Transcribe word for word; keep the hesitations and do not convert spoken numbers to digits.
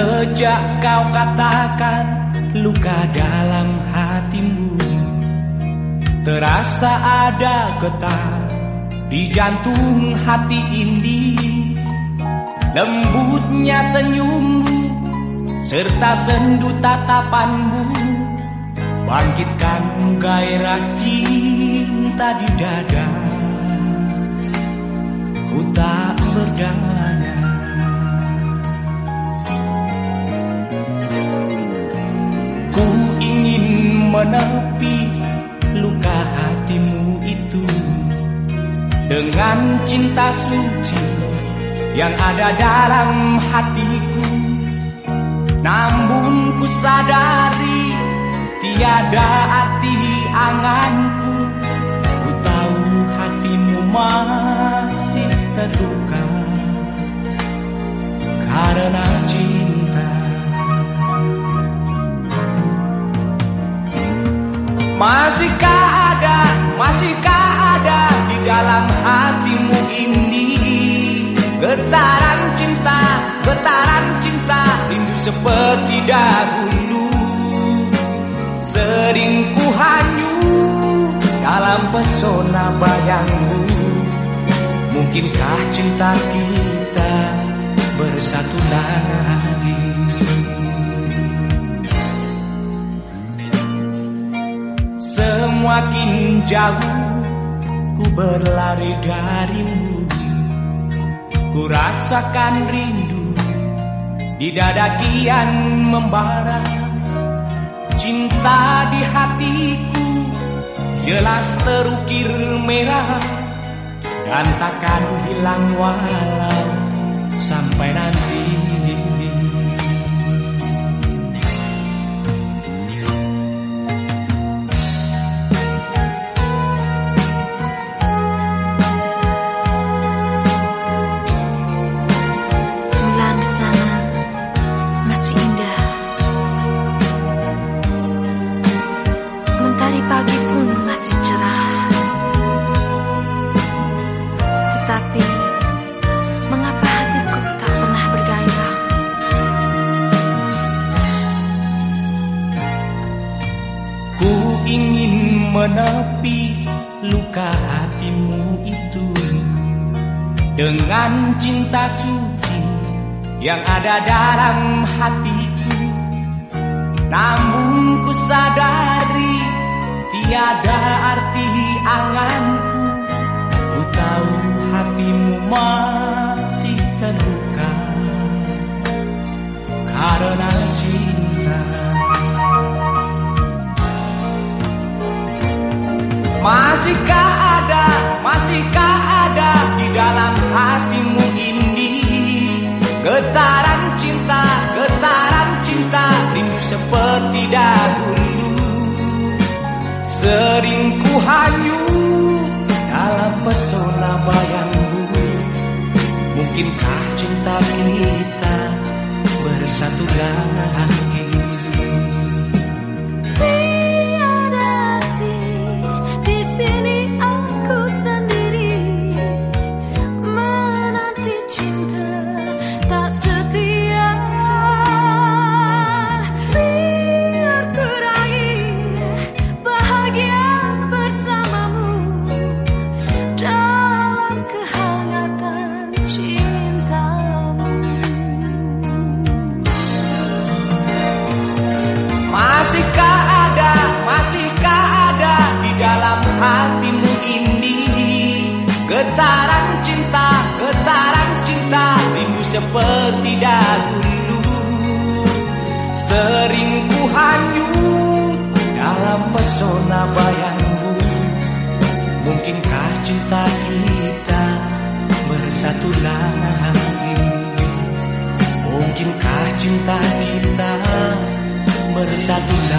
Sejak kau katakan luka dalam hatimu, terasa ada getar di jantung hati ini. Lembutnya senyummu serta sendu tatapanmu bangkitkan gairah cinta di dada. Ku tak berdaya, ku ingin menepis luka hatimu itu dengan cinta suci yang ada dalam hatiku. Namun ku sadari tiada arti anganku. Ku tahu hatimu masih terluka karena cinta. Masihkah ada, masihkah ada di dalam hatimu ini getaran cinta, getaran cinta, rindu seperti dahulu. Sering ku hanyut dalam pesona bayangmu. Mungkinkah cinta kita bersatu lagi? Semakin jauh ku berlari darimu, ku rasakan rindu di dada kian membara. Cinta di hatiku jelas terukir merah dan takkan hilang walau sampai nanti. Pagi pun masih cerah, tetapi mengapa hatiku tak pernah bergairah? Ku ingin menepis luka hatimu itu dengan cinta suci yang ada dalam hatiku. Namun ku sadari tiada arti anganku. Ku tahu hatimu masih terluka karena cinta. Masihkah ada, masihkah ada di dalam hatimu ini getaran cinta, getaran cinta, rindu seperti dahulu. Sering ku hanyut dalam pesona bayangmu. Mungkinkah cinta kita bersatu lagi? Tiada arti di sini aku sendiri menanti cinta tak setia. Biar ku raih bahagia bersamamu dalam kehangatan cintamu. Masihkah ada, masihkah ada di dalam hatimu ini getaran cinta, getaran cinta, rindu seperti dahulu. Sering ku hanyut dalam pesona bayangmu. Mungkinkah cinta kita bersatu lagi? Mungkinkah cinta kita bersatu lagi?